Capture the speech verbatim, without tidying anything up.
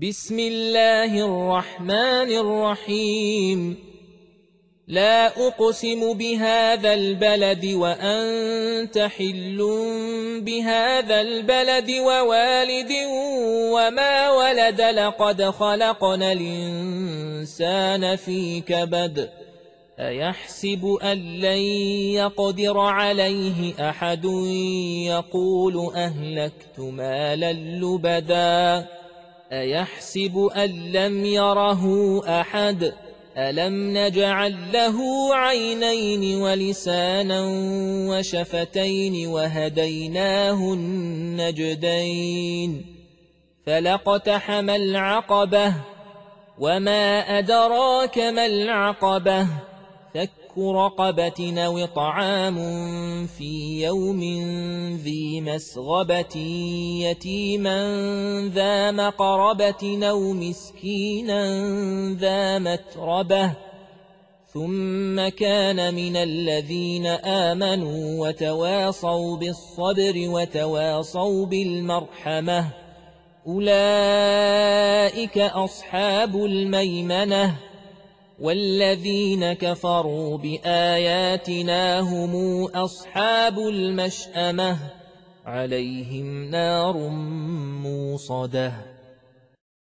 بسم الله الرحمن الرحيم لا أقسم بهذا البلد وأنت حل بهذا البلد ووالد وما ولد لقد خلقنا الإنسان في كبد أيحسب أن لن يقدر عليه أحد يقول أهلكت مالا لبدا أيحسب أن لم يره أحد ألم نجعل له عينين ولسانا وشفتين وهديناه النجدين فلاقتحم العقبة وما أدراك ما العقبة فك رقبة أو طعام في يوم ذي مسغبة يتيما ذا مقربة أو مسكينا ذا متربة ثم كان من الذين آمنوا وتواصوا بالصبر وتواصوا بالمرحمة أولئك أصحاب الميمنة والذين كفروا بآياتنا هم أصحاب المشأمة عليهم نار موصدة